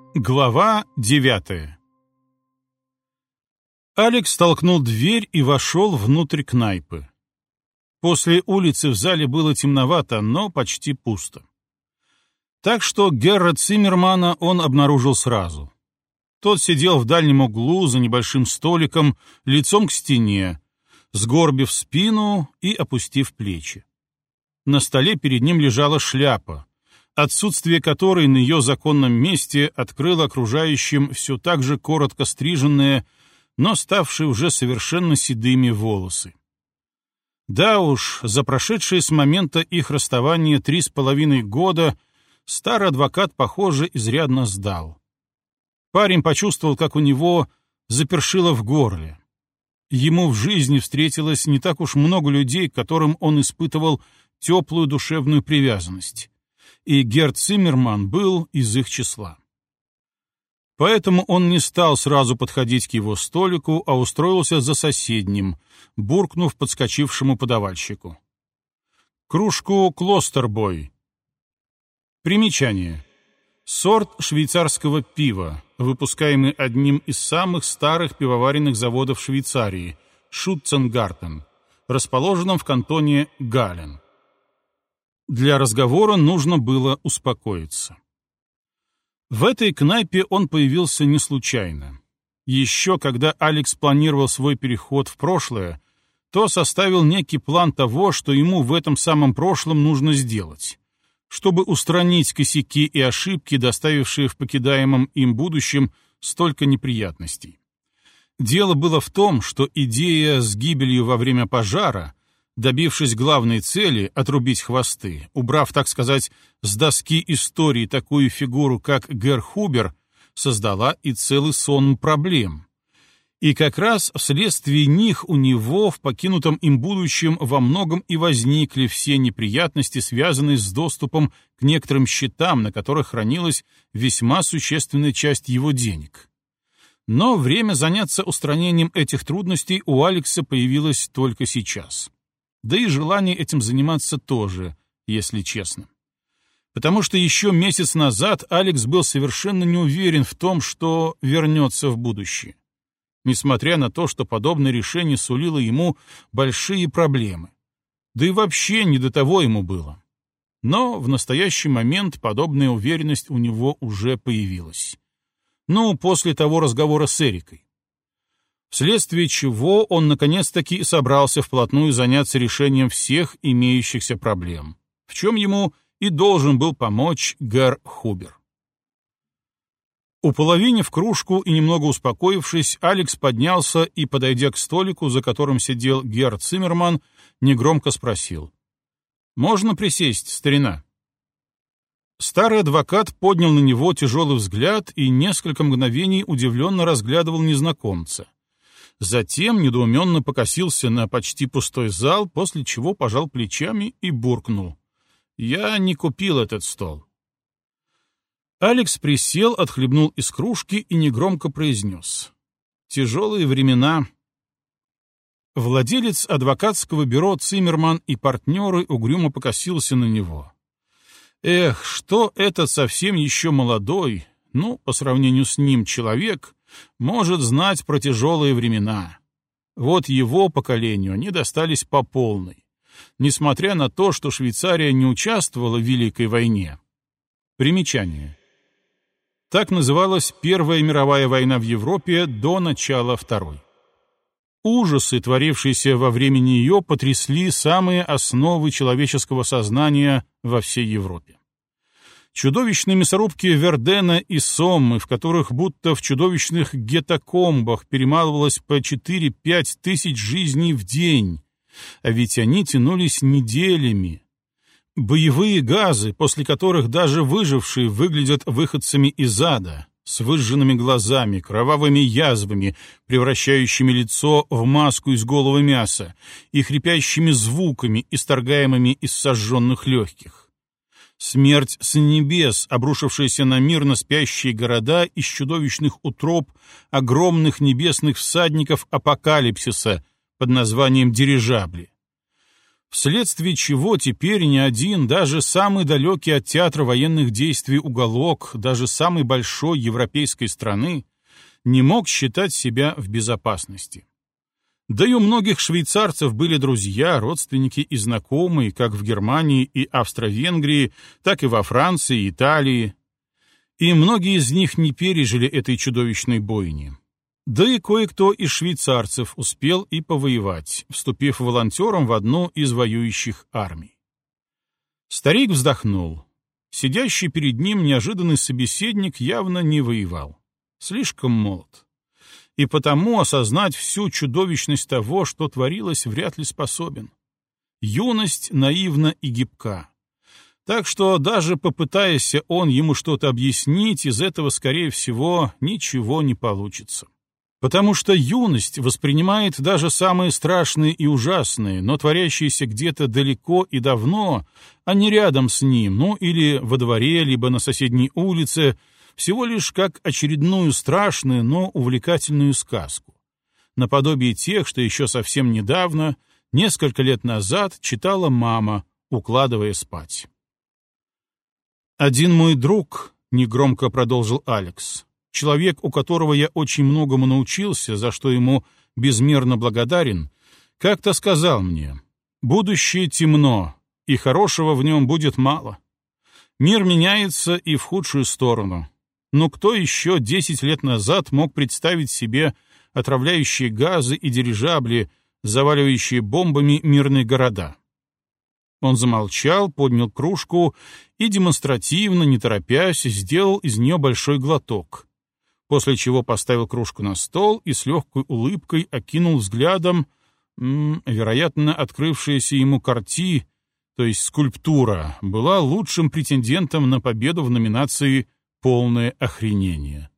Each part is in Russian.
Глава 9. Алекс толкнул дверь и вошел внутрь кнайпы. После улицы в зале было темновато, но почти пусто. Так что Герра Циммермана он обнаружил сразу. Тот сидел в дальнем углу за небольшим столиком, лицом к стене, сгорбив спину и опустив плечи. На столе перед ним лежала шляпа, отсутствие которой на ее законном месте открыло окружающим все так же коротко стриженные, но ставшие уже совершенно седыми волосы. Да уж, за прошедшие с момента их расставания 3,5 года старый адвокат, похоже, изрядно сдал. Парень почувствовал, как у него запершило в горле. Ему в жизни встретилось не так уж много людей, к которым он испытывал теплую душевную привязанность, и Герр Циммерман был из их числа. Поэтому он не стал сразу подходить к его столику, а устроился за соседним, буркнув подскочившему подавальщику: «Кружку Клостербой». Примечание. Сорт швейцарского пива, выпускаемый одним из самых старых пивоваренных заводов Швейцарии, Шутценгартен, расположенном в кантоне Галлен. Для разговора нужно было успокоиться. В этой кнайпе он появился не случайно. Еще когда Алекс планировал свой переход в прошлое, то составил некий план того, что ему в этом самом прошлом нужно сделать, чтобы устранить косяки и ошибки, доставившие в покидаемом им будущем столько неприятностей. Дело было в том, что идея с гибелью во время пожара, добившись главной цели — отрубить хвосты, убрав, так сказать, с доски истории такую фигуру, как Герр Хубер, создала и целый сон проблем. И как раз вследствие них у него в покинутом им будущем во многом и возникли все неприятности, связанные с доступом к некоторым счетам, на которых хранилась весьма существенная часть его денег. Но время заняться устранением этих трудностей у Алекса появилось только сейчас. Да и желание этим заниматься тоже, если честно. Потому что еще месяц назад Алекс был совершенно не уверен в том, что вернется в будущее. Несмотря на то, что подобное решение сулило ему большие проблемы. Да и вообще не до того ему было. Но в настоящий момент подобная уверенность у него уже появилась. Ну, после того разговора с Эрикой. Вследствие чего он наконец-таки собрался вплотную заняться решением всех имеющихся проблем, в чем ему и должен был помочь Герр Хубер. Уполовинив кружку и немного успокоившись, Алекс поднялся и, подойдя к столику, за которым сидел Герр Циммерман, негромко спросил: «Можно присесть, старина?» Старый адвокат поднял на него тяжелый взгляд и несколько мгновений удивленно разглядывал незнакомца. Затем недоуменно покосился на почти пустой зал, после чего пожал плечами и буркнул: «Я не купил этот стол». Алекс присел, отхлебнул из кружки и негромко произнес: «Тяжелые времена». Владелец адвокатского бюро Циммерман и партнеры угрюмо покосился на него. Эх, что этот совсем еще молодой, по сравнению с ним человек, может знать про тяжелые времена. Вот его поколению они достались по полной, несмотря на то, что Швейцария не участвовала в Великой войне. Примечание. Так называлась Первая мировая война в Европе до начала Второй. Ужасы, творившиеся во время нее, потрясли самые основы человеческого сознания во всей Европе. Чудовищные мясорубки Вердена и Соммы, в которых будто в чудовищных гетокомбах перемалывалось по 4-5 тысяч жизней в день, а ведь они тянулись неделями. Боевые газы, после которых даже выжившие выглядят выходцами из ада, с выжженными глазами, кровавыми язвами, превращающими лицо в маску из голого мяса, и хрипящими звуками, исторгаемыми из сожженных легких. Смерть с небес, обрушившаяся на мирно спящие города из чудовищных утроб огромных небесных всадников апокалипсиса под названием дирижабли. вследствие чего теперь ни один, даже самый далекий от театра военных действий уголок, даже самой большой европейской страны, не мог считать себя в безопасности. Да и у многих швейцарцев были друзья, родственники и знакомые как в Германии и Австро-Венгрии, так и во Франции и Италии. И многие из них не пережили этой чудовищной бойни. Да и кое-кто из швейцарцев успел и повоевать, вступив волонтером в одну из воюющих армий. Старик вздохнул. Сидящий перед ним неожиданный собеседник явно не воевал. Слишком молод. И потому осознать всю чудовищность того, что творилось, вряд ли способен. Юность наивна и гибка. Так что даже попытаясь он ему что-то объяснить, из этого, скорее всего, ничего не получится. Потому что юность воспринимает даже самые страшные и ужасные, но творящиеся где-то далеко и давно, а не рядом с ним, ну или во дворе, либо на соседней улице, всего лишь как очередную страшную, но увлекательную сказку, наподобие тех, что еще совсем недавно, несколько лет назад, читала мама, укладывая спать. «Один мой друг», — негромко продолжил Алекс, человек, у которого я очень многому научился, за что ему безмерно благодарен, как-то сказал мне: «Будущее темно, и хорошего в нем будет мало. Мир меняется и в худшую сторону. Но кто еще 10 лет назад мог представить себе отравляющие газы и дирижабли, заваливающие бомбами мирные города?» Он замолчал, поднял кружку и демонстративно, не торопясь, сделал из нее большой глоток, после чего поставил кружку на стол и с легкой улыбкой окинул взглядом, вероятно, открывшаяся ему картина, то есть скульптура, была лучшим претендентом на победу в номинации «Полное охренение».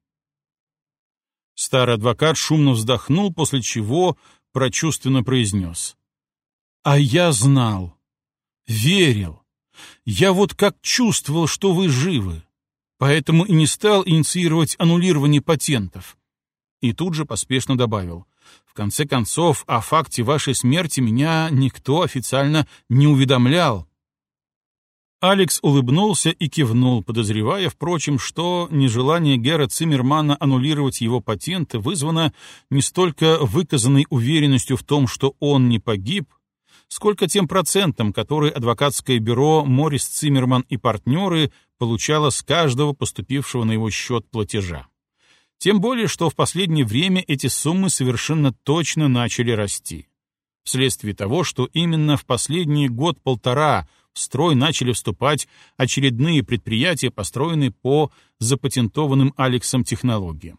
Старый адвокат шумно вздохнул, после чего прочувственно произнес: «А я знал, верил. Я вот как чувствовал, что вы живы. Поэтому и не стал инициировать аннулирование патентов». И тут же поспешно добавил: «В конце концов, о факте вашей смерти меня никто официально не уведомлял». Алекс улыбнулся и кивнул, подозревая, впрочем, что нежелание Гера Циммермана аннулировать его патенты вызвано не столько выказанной уверенностью в том, что он не погиб, сколько тем процентом, который адвокатское бюро Моррис Циммерман и партнеры получало с каждого поступившего на его счет платежа. Тем более, что в последнее время эти суммы совершенно точно начали расти. Вследствие того, что именно в последний год-полтора в строй начали вступать очередные предприятия, построенные по запатентованным Алексом технологиям.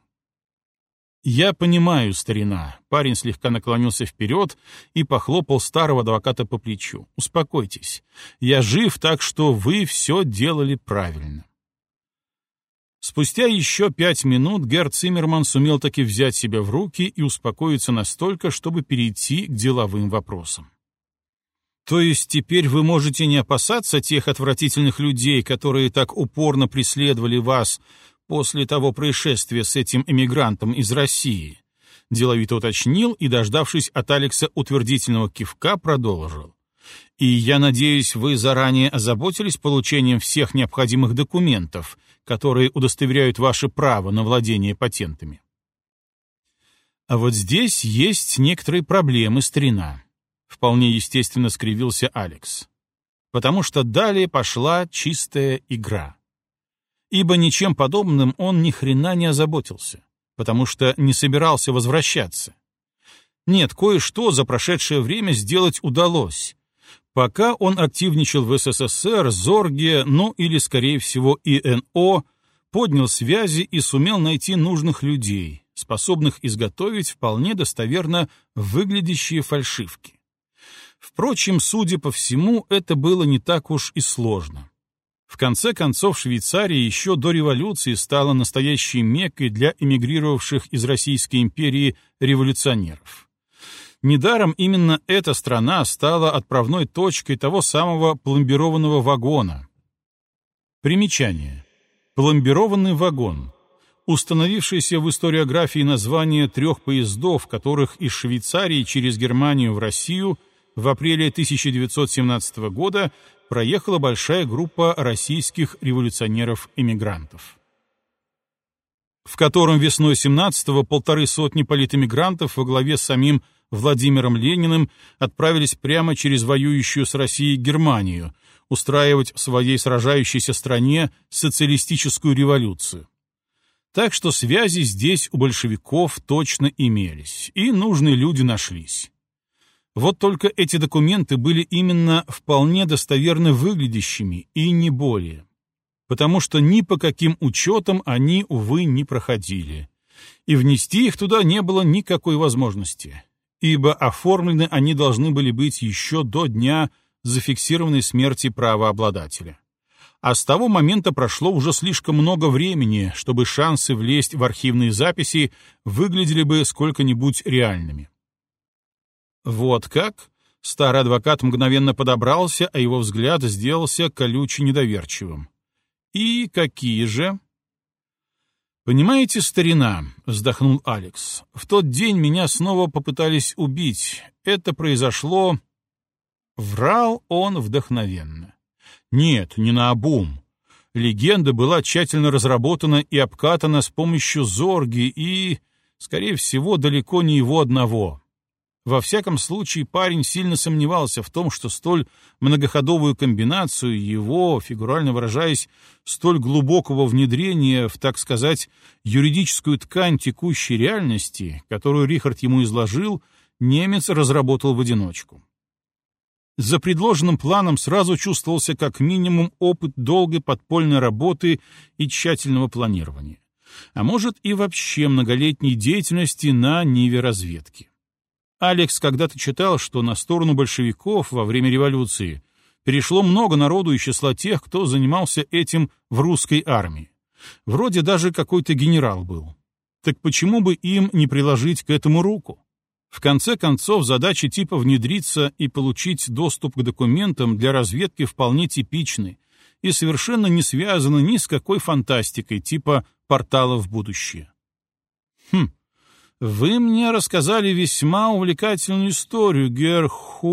«Я понимаю, старина», — парень слегка наклонился вперед и похлопал старого адвоката по плечу. «Успокойтесь. Я жив, так что вы все делали правильно». Спустя еще 5 минут Герр Циммерман сумел таки взять себя в руки и успокоиться настолько, чтобы перейти к деловым вопросам. «То есть теперь вы можете не опасаться тех отвратительных людей, которые так упорно преследовали вас после того происшествия с этим эмигрантом из России?» — деловито уточнил и, дождавшись от Алекса утвердительного кивка, продолжил. «И я надеюсь, вы заранее озаботились получением всех необходимых документов, которые удостоверяют ваше право на владение патентами». «А вот здесь есть некоторые проблемы, старина», — вполне естественно скривился Алекс. «Потому что далее пошла чистая игра. Ибо ничем подобным он ни хрена не озаботился, потому что не собирался возвращаться. Нет, кое-что за прошедшее время сделать удалось. Пока он активничал в СССР, Зорге, ну или, скорее всего, ИНО, поднял связи и сумел найти нужных людей, способных изготовить вполне достоверно выглядящие фальшивки. Впрочем, судя по всему, это было не так уж и сложно. В конце концов, Швейцария еще до революции стала настоящей меккой для эмигрировавших из Российской империи революционеров. Недаром именно эта страна стала отправной точкой того самого пломбированного вагона. Примечание. Пломбированный вагон. Установившееся в историографии название 3 поездов, которых из Швейцарии через Германию в Россию в апреле 1917 года проехала большая группа российских революционеров-эмигрантов, в котором весной 17-го 150 политэмигрантов во главе с самим Владимиром Лениным отправились прямо через воюющую с Россией Германию устраивать в своей сражающейся стране социалистическую революцию. Так что связи здесь у большевиков точно имелись, и нужные люди нашлись. Вот только эти документы были именно вполне достоверно выглядящими, и не более. Потому что ни по каким учетам они, увы, не проходили. И внести их туда не было никакой возможности, ибо оформлены они должны были быть еще до дня зафиксированной смерти правообладателя. А с того момента прошло уже слишком много времени, чтобы шансы влезть в архивные записи выглядели бы сколько-нибудь реальными. Вот как? Старый адвокат мгновенно подобрался, а его взгляд сделался колюче недоверчивым. И какие же? «Понимаете, старина», — вздохнул Алекс, — «в тот день меня снова попытались убить. Это произошло...» Врал он вдохновенно. Нет, не наобум. Легенда была тщательно разработана и обкатана с помощью Зорги и, скорее всего, далеко не его одного. Во всяком случае, парень сильно сомневался в том, что столь многоходовую комбинацию его, фигурально выражаясь, столь глубокого внедрения в, так сказать, юридическую ткань текущей реальности, которую Рихард ему изложил, немец разработал в одиночку. За предложенным планом сразу чувствовался как минимум опыт долгой подпольной работы и тщательного планирования, а может и вообще многолетней деятельности на ниве разведки. Алекс когда-то читал, что на сторону большевиков во время революции перешло много народу из числа тех, кто занимался этим в русской армии. Вроде даже какой-то генерал был. Так почему бы им не приложить к этому руку? В конце концов, задачи типа внедриться и получить доступ к документам для разведки вполне типичны и совершенно не связаны ни с какой фантастикой типа портала в будущее. Вы мне рассказали весьма увлекательную историю, герр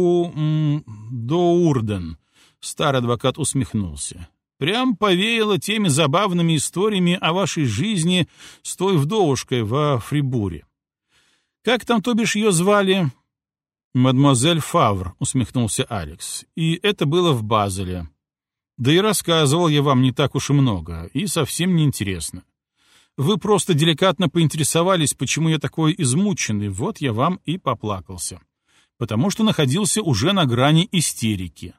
Доурден. Старый адвокат усмехнулся. Прям повеяло теми забавными историями о вашей жизни с той вдовушкой во Фрибуре. Как там, то бишь, ее звали? Мадемуазель Фавр, усмехнулся Алекс. И это было в Базеле. Да и рассказывал я вам не так уж и много, и совсем не интересно. Вы просто деликатно поинтересовались, почему я такой измученный, вот я вам и поплакался. Потому что находился уже на грани истерики.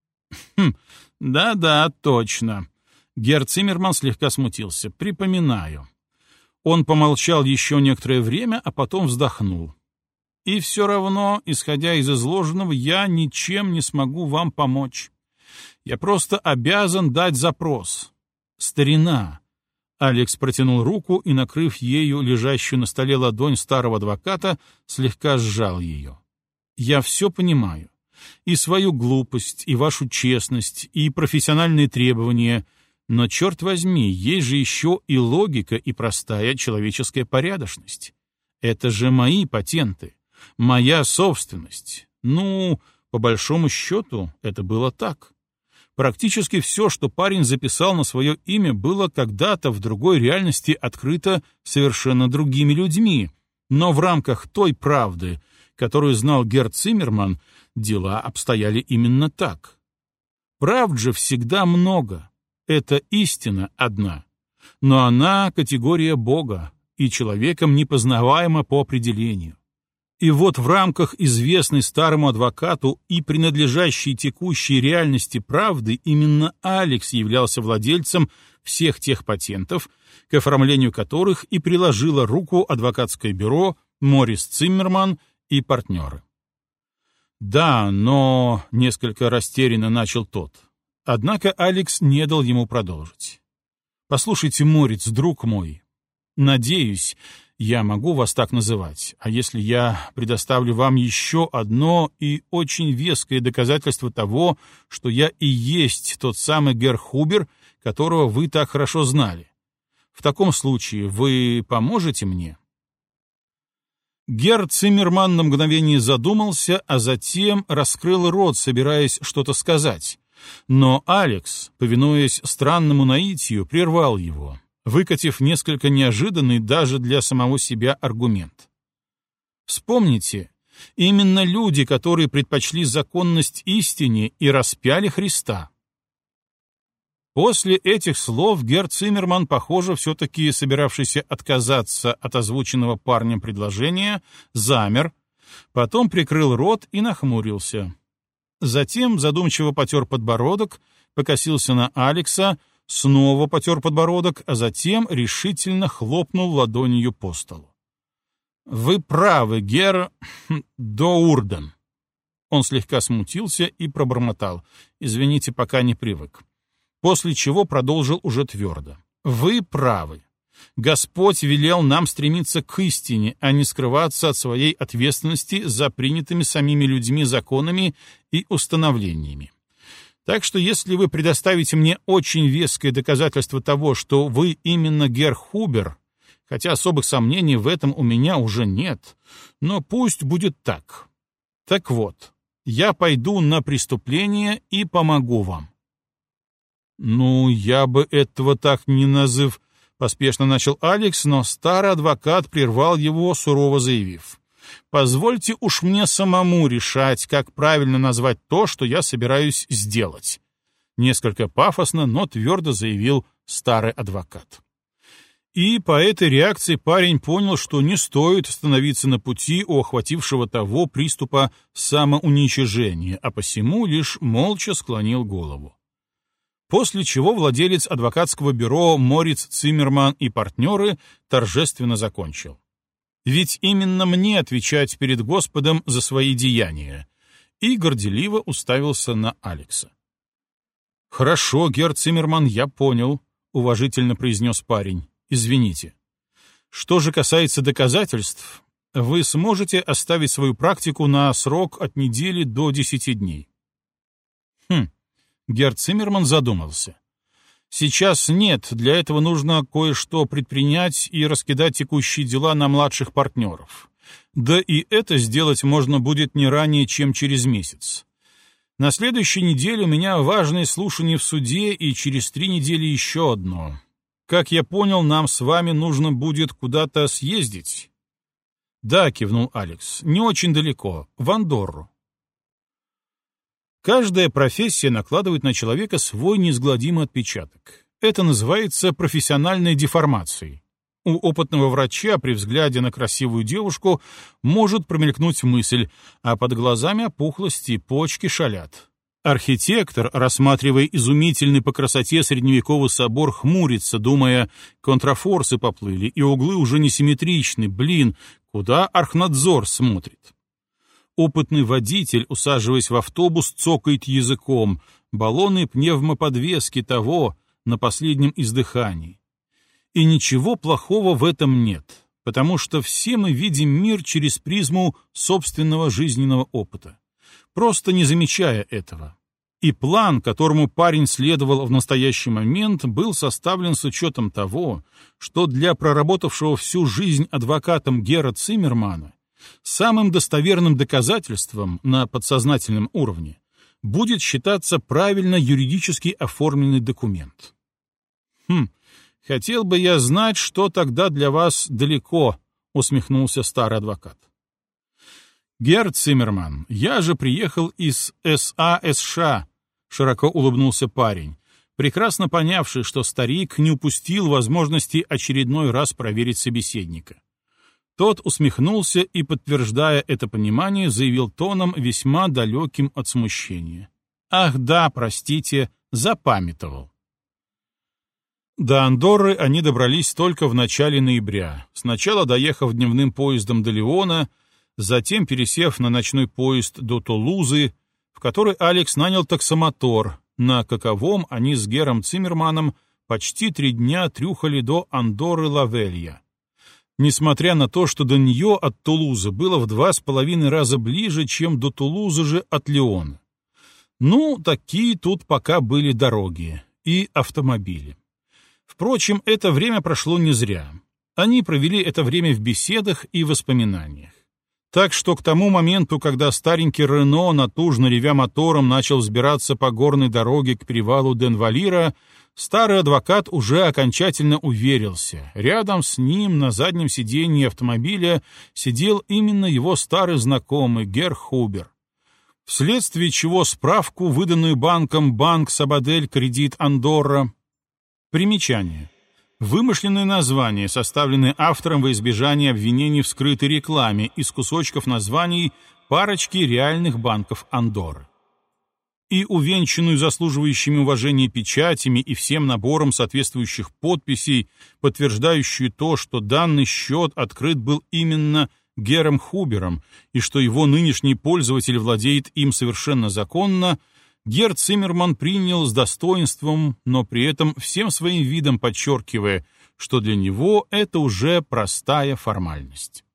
Да-да, точно. Герр Циммерман слегка смутился. Припоминаю. Он помолчал еще некоторое время, а потом вздохнул. И все равно, исходя из изложенного, я ничем не смогу вам помочь. Я просто обязан дать запрос. Старина. Алекс протянул руку и, накрыв ею лежащую на столе ладонь старого адвоката, слегка сжал ее. «Я все понимаю. И свою глупость, и вашу честность, и профессиональные требования. Но, черт возьми, есть же еще и логика, и простая человеческая порядочность. Это же мои патенты, моя собственность. Ну, по большому счету, это было так». Практически все, что парень записал на свое имя, было когда-то в другой реальности открыто совершенно другими людьми, но в рамках той правды, которую знал герр Циммерман, дела обстояли именно так. Правд же всегда много, это истина одна, но она категория Бога и человеком непознаваема по определению. И вот в рамках известной старому адвокату и принадлежащей текущей реальности правды именно Алекс являлся владельцем всех тех патентов, к оформлению которых и приложило руку адвокатское бюро Моррис Циммерман и партнеры. «Да, но...» — несколько растерянно начал тот. Однако Алекс не дал ему продолжить. «Послушайте, Морриц, друг мой, надеюсь, я могу вас так называть, а если я предоставлю вам еще одно и очень веское доказательство того, что я и есть тот самый герр Хубер, которого вы так хорошо знали, в таком случае вы поможете мне?» Герр Циммерман на мгновение задумался, а затем раскрыл рот, собираясь что-то сказать. Но Алекс, повинуясь странному наитию, прервал его, выкатив несколько неожиданный даже для самого себя аргумент. Вспомните, именно люди, которые предпочли законность истине и распяли Христа. После этих слов Герр Циммерман, похоже, все-таки собиравшийся отказаться от озвученного парнем предложения, замер, потом прикрыл рот и нахмурился. Затем задумчиво потер подбородок, покосился на Алекса, снова потер подбородок, а затем решительно хлопнул ладонью по столу. «Вы правы, Герр Доурден». Он слегка смутился и пробормотал. «Извините, пока не привык». После чего продолжил уже твердо. «Вы правы. Господь велел нам стремиться к истине, а не скрываться от своей ответственности за принятыми самими людьми законами и установлениями. Так что если вы предоставите мне очень веское доказательство того, что вы именно Герр Хубер, хотя особых сомнений в этом у меня уже нет, но пусть будет так. Так вот, я пойду на преступление и помогу вам». «Ну, я бы этого так не назыв», — поспешно начал Алекс, но старый адвокат прервал его, сурово заявив. «Позвольте уж мне самому решать, как правильно назвать то, что я собираюсь сделать», — несколько пафосно, но твердо заявил старый адвокат. И по этой реакции парень понял, что не стоит становиться на пути у охватившего того приступа самоуничижения, а посему лишь молча склонил голову. После чего владелец адвокатского бюро Мориц Циммерман и партнеры торжественно закончил. «Ведь именно мне отвечать перед Господом за свои деяния», и горделиво уставился на Алекса. «Хорошо, Герр Циммерман, я понял», — уважительно произнес парень. «Извините. Что же касается доказательств, вы сможете оставить свою практику на срок от недели до 10 дней». Герр Циммерман задумался. «Сейчас нет, для этого нужно кое-что предпринять и раскидать текущие дела на младших партнеров. Да и это сделать можно будет не ранее, чем через месяц. На следующей неделе у меня важное слушание в суде, и через 3 недели еще одно. Как я понял, нам с вами нужно будет куда-то съездить». «Да», — кивнул Алекс, — «не очень далеко, в Андорру». Каждая профессия накладывает на человека свой неизгладимый отпечаток. Это называется профессиональной деформацией. У опытного врача при взгляде на красивую девушку может промелькнуть мысль, а под глазами опухлости, почки шалят. Архитектор, рассматривая изумительный по красоте средневековый собор, хмурится, думая, контрафорсы поплыли, и углы уже несимметричны, куда архнадзор смотрит. Опытный водитель, усаживаясь в автобус, цокает языком, баллоны пневмоподвески того на последнем издыхании. И ничего плохого в этом нет, потому что все мы видим мир через призму собственного жизненного опыта, просто не замечая этого. И план, которому парень следовал в настоящий момент, был составлен с учетом того, что для проработавшего всю жизнь адвокатом Герра Циммермана самым достоверным доказательством на подсознательном уровне будет считаться правильно юридически оформленный документ. «Хотел бы я знать, что тогда для вас далеко», — усмехнулся старый адвокат. «Герр Циммерман, я же приехал из САСШ», — широко улыбнулся парень, прекрасно понявший, что старик не упустил возможности очередной раз проверить собеседника. Тот усмехнулся и, подтверждая это понимание, заявил тоном, весьма далеким от смущения. «Ах да, простите, запамятовал». До Андорры они добрались только в начале ноября, сначала доехав дневным поездом до Лиона, затем пересев на ночной поезд до Тулузы, в который Алекс нанял таксомотор, на каковом они с Герром Циммерманом почти 3 дня трюхали до Андорры-Лавелья. Несмотря на то, что до нее от Тулузы было в 2,5 раза ближе, чем до Тулузы же от Лиона. Ну, такие тут пока были дороги и автомобили. Впрочем, это время прошло не зря. Они провели это время в беседах и воспоминаниях. Так что к тому моменту, когда старенький Рено, натужно ревя мотором, начал взбираться по горной дороге к перевалу Денвалира, старый адвокат уже окончательно уверился. Рядом с ним на заднем сиденье автомобиля сидел именно его старый знакомый Герр Хубер. Вследствие чего справку, выданную банком «Банк Сабадель Кредит Андорра». Примечание. Вымышленное название, составленное автором во избежание обвинений в скрытой рекламе из кусочков названий парочки реальных банков Андорры. И увенчанную заслуживающими уважения печатями и всем набором соответствующих подписей, подтверждающую то, что данный счет открыт был именно Герром Хубером и что его нынешний пользователь владеет им совершенно законно, Герр Циммерман принял с достоинством, но при этом всем своим видом подчеркивая, что для него это уже простая формальность.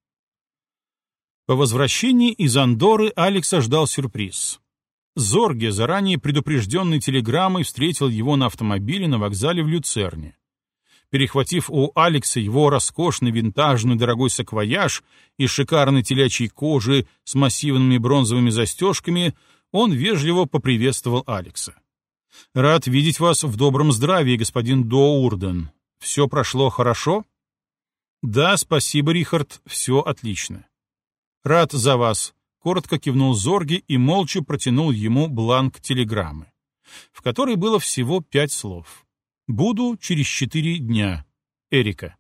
По возвращении из Андорры Алекса ждал сюрприз. Зорге, заранее предупрежденной телеграммой, встретил его на автомобиле на вокзале в Люцерне. Перехватив у Алекса его роскошный винтажный дорогой саквояж из шикарной телячьей кожи с массивными бронзовыми застежками, он вежливо поприветствовал Алекса. «Рад видеть вас в добром здравии, господин Доурден. Все прошло хорошо?» «Да, спасибо, Рихард, все отлично». «Рад за вас», — коротко кивнул Зорге и молча протянул ему бланк телеграммы, в которой было всего 5 слов. «Буду через 4 дня. Эрика».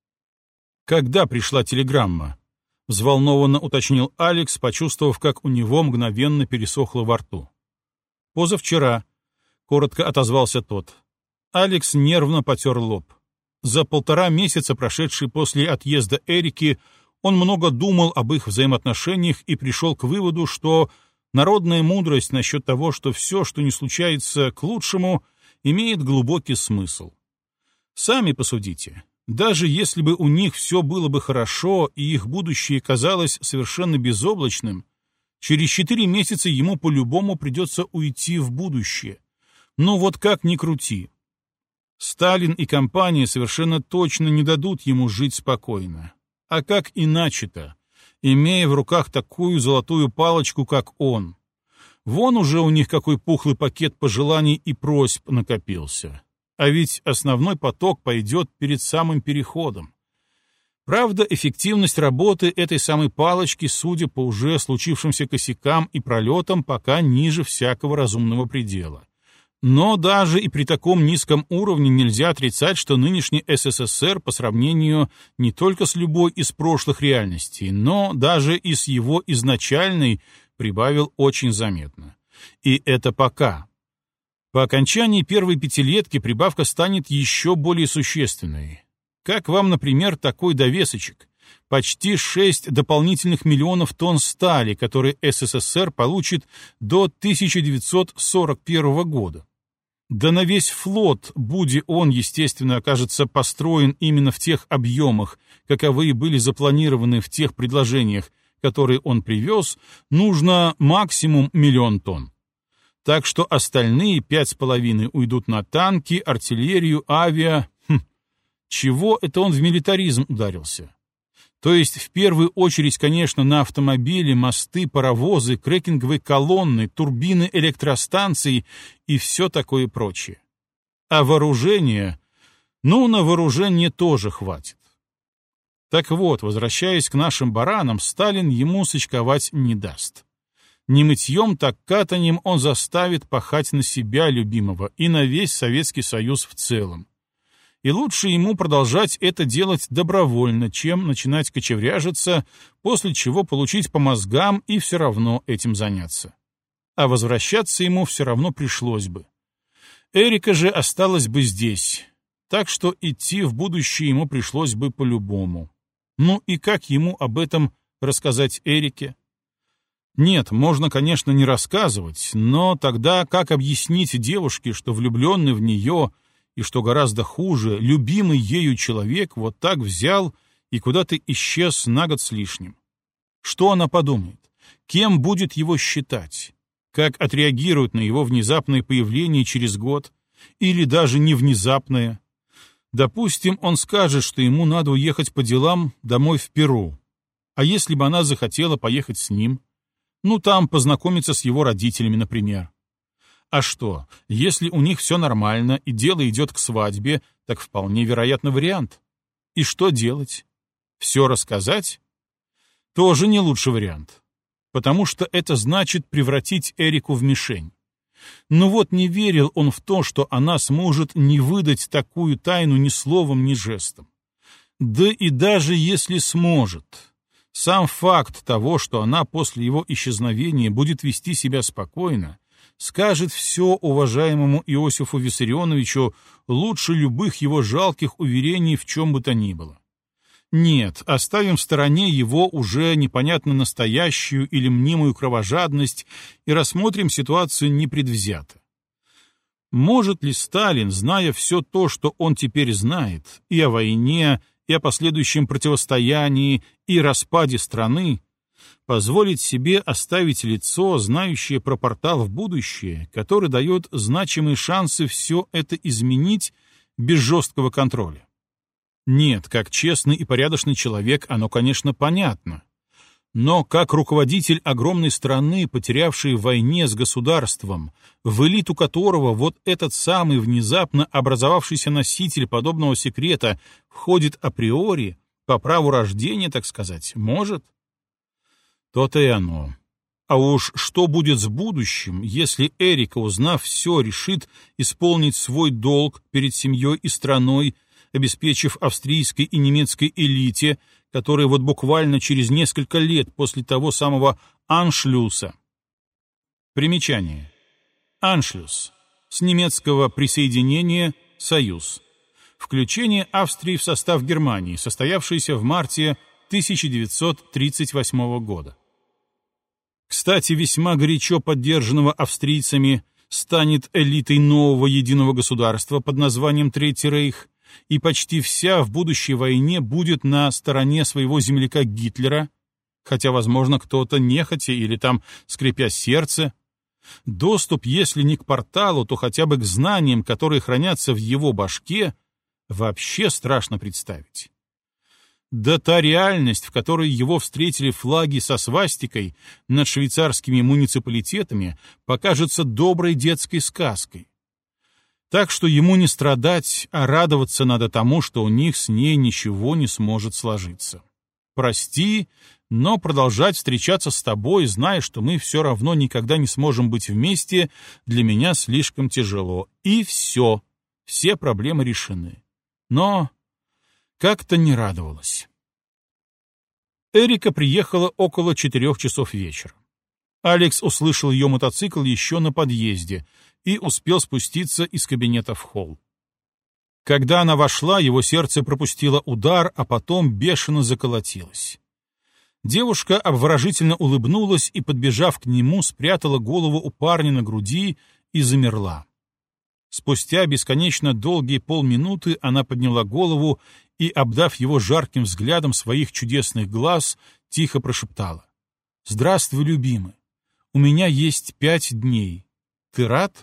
«Когда пришла телеграмма?» — взволнованно уточнил Алекс, почувствовав, как у него мгновенно пересохло во рту. «Позавчера», — коротко отозвался тот. Алекс нервно потер лоб. За 1,5 месяца, прошедшие после отъезда Эрики, он много думал об их взаимоотношениях и пришел к выводу, что народная мудрость насчет того, что все, что не случается к лучшему, имеет глубокий смысл. Сами посудите. Даже если бы у них все было бы хорошо и их будущее казалось совершенно безоблачным, через 4 месяца ему по-любому придется уйти в будущее. Ну вот как ни крути. Сталин и компания совершенно точно не дадут ему жить спокойно. А как иначе-то, имея в руках такую золотую палочку, как он? Вон уже у них какой пухлый пакет пожеланий и просьб накопился. А ведь основной поток пойдет перед самым переходом. Правда, эффективность работы этой самой палочки, судя по уже случившимся косякам и пролетам, пока ниже всякого разумного предела. Но даже и при таком низком уровне нельзя отрицать, что нынешний СССР по сравнению не только с любой из прошлых реальностей, но даже и с его изначальной прибавил очень заметно. И это пока. По окончании первой пятилетки прибавка станет еще более существенной. Как вам, например, такой довесочек? Почти 6 дополнительных миллионов тонн стали, которые СССР получит до 1941 года. Да на весь флот, будь он, естественно, окажется построен именно в тех объемах, каковые были запланированы в тех предложениях, которые он привез, нужно максимум 1 миллион тонн. Так что остальные 5,5 уйдут на танки, артиллерию, авиа. Чего это он в милитаризм ударился? То есть в первую очередь, конечно, на автомобили, мосты, паровозы, крекинговые колонны, турбины электростанций и все такое прочее. А вооружение? Ну, на вооружение тоже хватит. Так вот, возвращаясь к нашим баранам, Сталин ему сочковать не даст. Не мытьем, так катаньем он заставит пахать на себя любимого и на весь Советский Союз в целом. И лучше ему продолжать это делать добровольно, чем начинать кочевряжиться, после чего получить по мозгам и все равно этим заняться. А возвращаться ему все равно пришлось бы. Эрика же осталась бы здесь, так что идти в будущее ему пришлось бы по-любому. Ну и как ему об этом рассказать Эрике? Нет, можно, конечно, не рассказывать, но тогда как объяснить девушке, что влюбленный в нее и, что гораздо хуже, любимый ею человек вот так взял и куда-то исчез на год с лишним? Что она подумает? Кем будет его считать? Как отреагирует на его внезапное появление через год? Или даже не внезапное? Допустим, он скажет, что ему надо уехать по делам домой в Перу. А если бы она захотела поехать с ним? Ну, там познакомиться с его родителями, например. А что, если у них все нормально и дело идет к свадьбе, так вполне вероятно вариант. И что делать? Все рассказать? Тоже не лучший вариант. Потому что это значит превратить Эрику в мишень. Но вот не верил он в то, что она сможет не выдать такую тайну ни словом, ни жестом. Да и даже если сможет, сам факт того, что она после его исчезновения будет вести себя спокойно, скажет все уважаемому Иосифу Виссарионовичу лучше любых его жалких уверений в чем бы то ни было. Нет, оставим в стороне его уже непонятно настоящую или мнимую кровожадность и рассмотрим ситуацию непредвзято. Может ли Сталин, зная все то, что он теперь знает, и о войне, и о последующем противостоянии, и распаде страны, позволить себе оставить лицо, знающее про портал в будущее, который дает значимые шансы все это изменить без жесткого контроля? Нет, как честный и порядочный человек, оно, конечно, понятно. Но как руководитель огромной страны, потерявшей в войне с государством, в элиту которого вот этот самый внезапно образовавшийся носитель подобного секрета входит априори, по праву рождения, так сказать, может? То-то и оно. А уж что будет с будущим, если Эрика, узнав все, решит исполнить свой долг перед семьей и страной, обеспечив австрийской и немецкой элите, которые вот буквально через несколько лет после того самого аншлюса. Примечание. Аншлюс. С немецкого присоединение — союз. Включение Австрии в состав Германии, состоявшееся в марте 1938 года. Кстати, весьма горячо поддержанного австрийцами, станет элитой нового единого государства под названием Третий Рейх, и почти вся в будущей войне будет на стороне своего земляка Гитлера, хотя, возможно, кто-то нехотя или там скрипя сердце. Доступ, если не к порталу, то хотя бы к знаниям, которые хранятся в его башке, вообще страшно представить. Да та реальность, в которой его встретили флаги со свастикой над швейцарскими муниципалитетами, покажется доброй детской сказкой. Так что ему не страдать, а радоваться надо тому, что у них с ней ничего не сможет сложиться. Прости, но продолжать встречаться с тобой, зная, что мы все равно никогда не сможем быть вместе, для меня слишком тяжело. И все проблемы решены. Но как-то не радовалась. Эрика приехала около 4 часов вечера. Алекс услышал ее мотоцикл еще на подъезде и успел спуститься из кабинета в холл. Когда она вошла, его сердце пропустило удар, а потом бешено заколотилось. Девушка обворожительно улыбнулась и, подбежав к нему, спрятала голову у парня на груди и замерла. Спустя бесконечно долгие полминуты она подняла голову и, обдав его жарким взглядом своих чудесных глаз, тихо прошептала: «Здравствуй, любимый. У меня есть 5 дней. Ты рад?»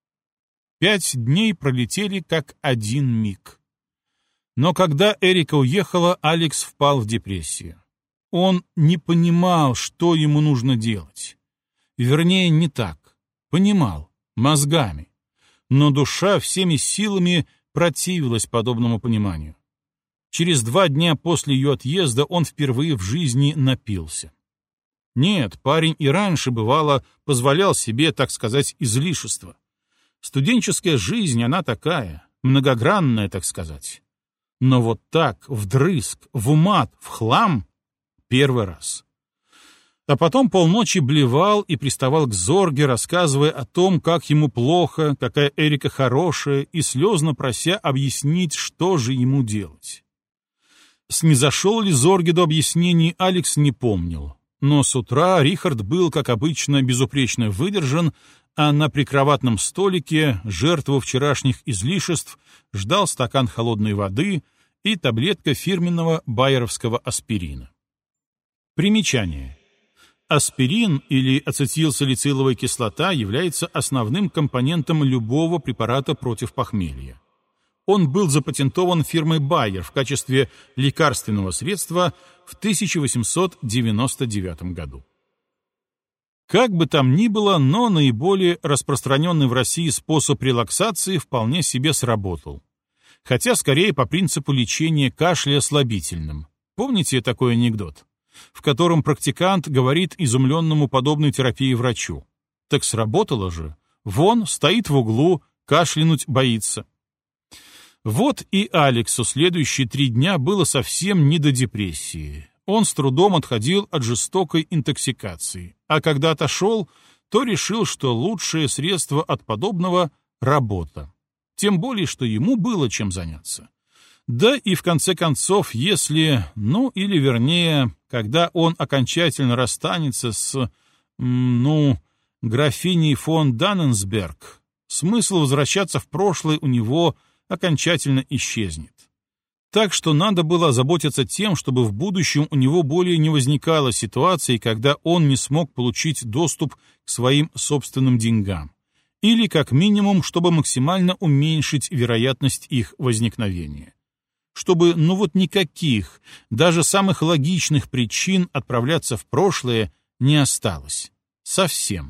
5 дней пролетели как один миг. Но когда Эрика уехала, Алекс впал в депрессию. Он не понимал, что ему нужно делать. Вернее, не так. Понимал, мозгами. Но душа всеми силами противилась подобному пониманию. Через 2 дня после ее отъезда он впервые в жизни напился. Нет, парень и раньше, бывало, позволял себе, так сказать, излишества. Студенческая жизнь, она такая, многогранная, так сказать. Но вот так, вдрызг, в умат, в хлам — первый раз. А потом полночи блевал и приставал к Зорге, рассказывая о том, как ему плохо, какая Эрика хорошая, и слезно прося объяснить, что же ему делать. Снизошел ли Зорге до объяснений, Алекс не помнил. Но с утра Рихард был, как обычно, безупречно выдержан, а на прикроватном столике, жертву вчерашних излишеств, ждал стакан холодной воды и таблетка фирменного байеровского аспирина. Примечание. Аспирин или ацетилсалициловая кислота является основным компонентом любого препарата против похмелья. Он был запатентован фирмой Байер в качестве лекарственного средства в 1899 году. Как бы там ни было, но наиболее распространенный в России способ релаксации вполне себе сработал. Хотя скорее по принципу лечения кашля слабительным. Помните такой анекдот, в котором практикант говорит изумленному подобной терапии врачу: «Так сработало же. Вон, стоит в углу, кашлянуть боится». Вот и Алексу следующие 3 дня было совсем не до депрессии. Он с трудом отходил от жестокой интоксикации, а когда отошел, то решил, что лучшее средство от подобного — работа. Тем более, что ему было чем заняться. Да и в конце концов, если, или вернее, когда он окончательно расстанется с, графиней фон Данненсберг, смысл возвращаться в прошлое у него окончательно исчезнет. Так что надо было озаботиться тем, чтобы в будущем у него более не возникало ситуации, когда он не смог получить доступ к своим собственным деньгам. Или, как минимум, чтобы максимально уменьшить вероятность их возникновения. Чтобы, никаких, даже самых логичных причин отправляться в прошлое не осталось. Совсем.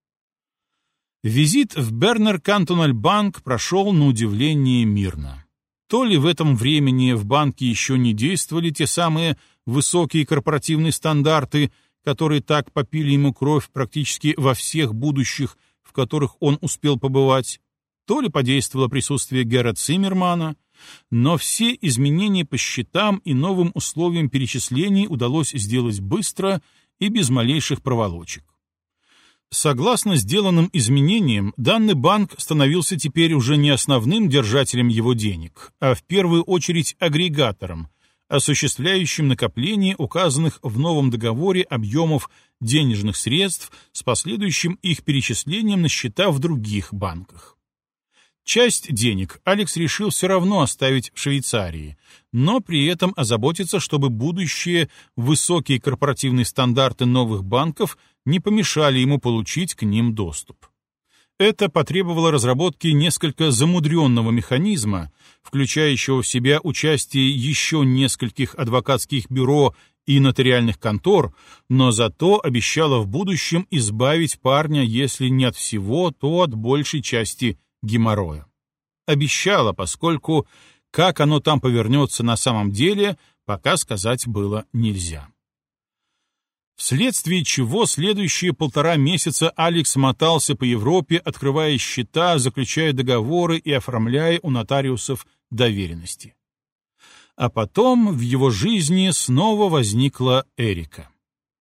Визит в Бернер Кантональбанк прошел на удивление мирно. То ли в этом времени в банке еще не действовали те самые высокие корпоративные стандарты, которые так попили ему кровь практически во всех будущих, в которых он успел побывать, то ли подействовало присутствие Гера Циммермана, но все изменения по счетам и новым условиям перечислений удалось сделать быстро и без малейших проволочек. Согласно сделанным изменениям, данный банк становился теперь уже не основным держателем его денег, а в первую очередь агрегатором, осуществляющим накопление указанных в новом договоре объемов денежных средств с последующим их перечислением на счета в других банках. Часть денег Алекс решил все равно оставить в Швейцарии, но при этом озаботиться, чтобы будущие высокие корпоративные стандарты новых банков не помешали ему получить к ним доступ. Это потребовало разработки несколько замудренного механизма, включающего в себя участие еще нескольких адвокатских бюро и нотариальных контор, но зато обещало в будущем избавить парня, если не от всего, то от большей части геморроя. Обещало, поскольку как оно там повернется на самом деле, пока сказать было нельзя. Вследствие чего следующие 1,5 месяца Алекс мотался по Европе, открывая счета, заключая договоры и оформляя у нотариусов доверенности. А потом в его жизни снова возникла Эрика.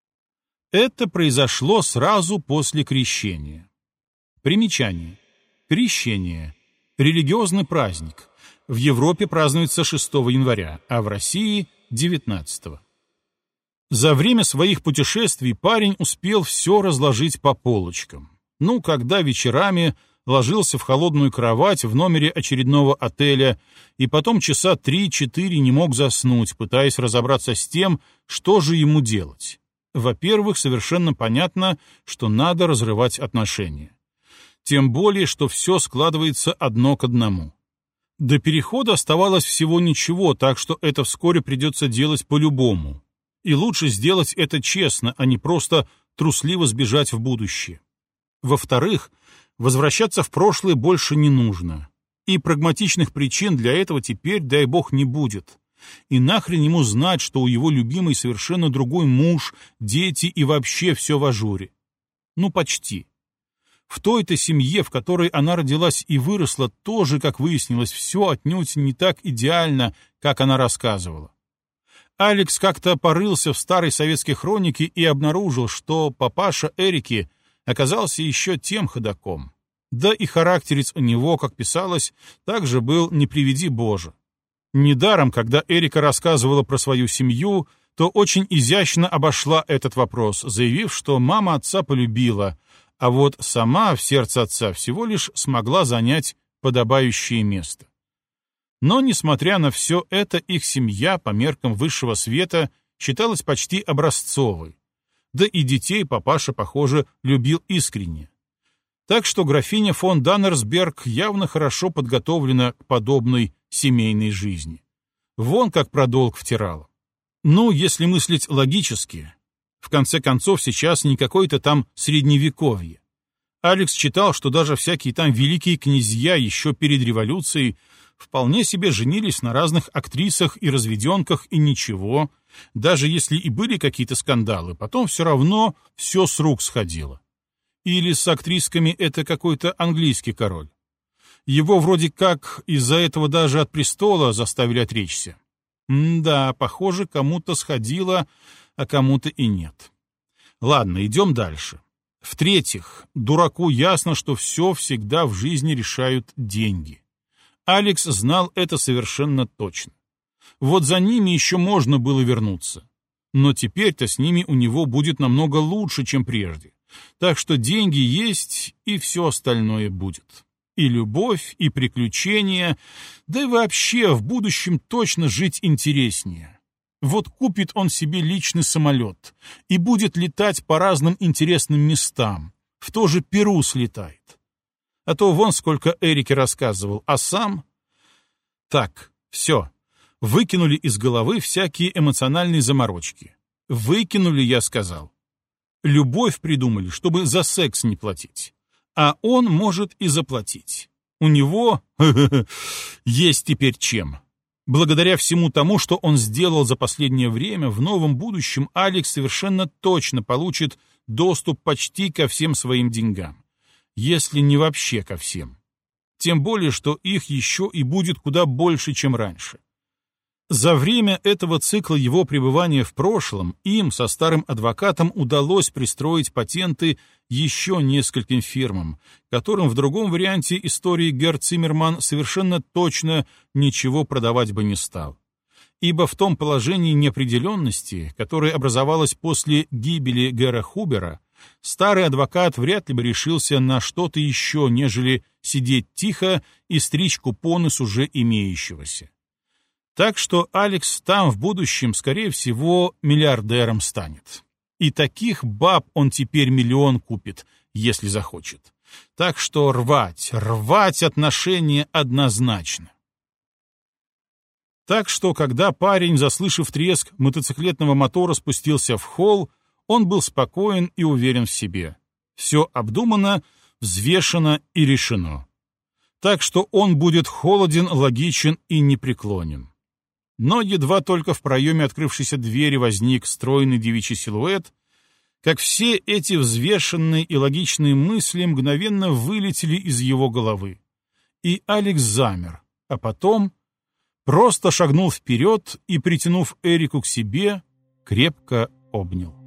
Это произошло сразу после крещения. Примечание. Крещение. Религиозный праздник. В Европе празднуется 6 января, а в России — 19. За время своих путешествий парень успел все разложить по полочкам. Когда вечерами ложился в холодную кровать в номере очередного отеля и потом часа 3-4 не мог заснуть, пытаясь разобраться с тем, что же ему делать. Во-первых, совершенно понятно, что надо разрывать отношения. Тем более, что все складывается одно к одному. До перехода оставалось всего ничего, так что это вскоре придется делать по-любому. И лучше сделать это честно, а не просто трусливо сбежать в будущее. Во-вторых, возвращаться в прошлое больше не нужно. И прагматичных причин для этого теперь, дай бог, не будет. И нахрен ему знать, что у его любимой совершенно другой муж, дети и вообще все в ажуре. Почти. В той-то семье, в которой она родилась и выросла, тоже, как выяснилось, все отнюдь не так идеально, как она рассказывала. Алекс как-то порылся в старой советской хронике и обнаружил, что папаша Эрики оказался еще тем ходоком. Да и характерец у него, как писалось, также был не приведи Боже. Недаром, когда Эрика рассказывала про свою семью, то очень изящно обошла этот вопрос, заявив, что мама отца полюбила, а вот сама в сердце отца всего лишь смогла занять подобающее место. Но, несмотря на все это, их семья по меркам высшего света считалась почти образцовой. Да и детей папаша, похоже, любил искренне. Так что графиня фон Даннерсберг явно хорошо подготовлена к подобной семейной жизни. Вон как про долг втирала. Ну, если мыслить логически, в конце концов, сейчас не какое-то там средневековье. Алекс читал, что даже всякие там великие князья еще перед революцией вполне себе женились на разных актрисах и разведенках, и ничего, даже если и были какие-то скандалы, потом все равно все с рук сходило. Или с актрисками это какой-то английский король. Его вроде как из-за этого даже от престола заставили отречься. Да, похоже, кому-то сходило, а кому-то и нет. Ладно, идем дальше. В-третьих, дураку ясно, что все всегда в жизни решают деньги. Алекс знал это совершенно точно. Вот за ними еще можно было вернуться. Но теперь-то с ними у него будет намного лучше, чем прежде. Так что деньги есть, и все остальное будет. И любовь, и приключения, да и вообще в будущем точно жить интереснее. Вот купит он себе личный самолет и будет летать по разным интересным местам, в то же Перу слетает. А то вон сколько Эрике рассказывал, а сам... Так, все, выкинули из головы всякие эмоциональные заморочки. Выкинули, я сказал. Любовь придумали, чтобы за секс не платить. А он может и заплатить. У него есть теперь чем. Благодаря всему тому, что он сделал за последнее время, в новом будущем Алекс совершенно точно получит доступ почти ко всем своим деньгам. Если не вообще ко всем. Тем более, что их еще и будет куда больше, чем раньше. За время этого цикла его пребывания в прошлом им со старым адвокатом удалось пристроить патенты еще нескольким фирмам, которым в другом варианте истории Герр Циммерман совершенно точно ничего продавать бы не стал. Ибо в том положении неопределенности, которое образовалось после гибели Герра Хубера, старый адвокат вряд ли бы решился на что-то еще, нежели сидеть тихо и стричь купоны с уже имеющегося. Так что Алекс там в будущем, скорее всего, миллиардером станет. И таких баб он теперь миллион купит, если захочет. Так что рвать отношения однозначно. Так что, когда парень, заслышав треск мотоциклетного мотора, спустился в холл, он был спокоен и уверен в себе. Все обдумано, взвешено и решено. Так что он будет холоден, логичен и непреклонен. Но едва только в проеме открывшейся двери возник стройный девичий силуэт, как все эти взвешенные и логичные мысли мгновенно вылетели из его головы. И Алекс замер, а потом просто шагнул вперед и, притянув Эрику к себе, крепко обнял.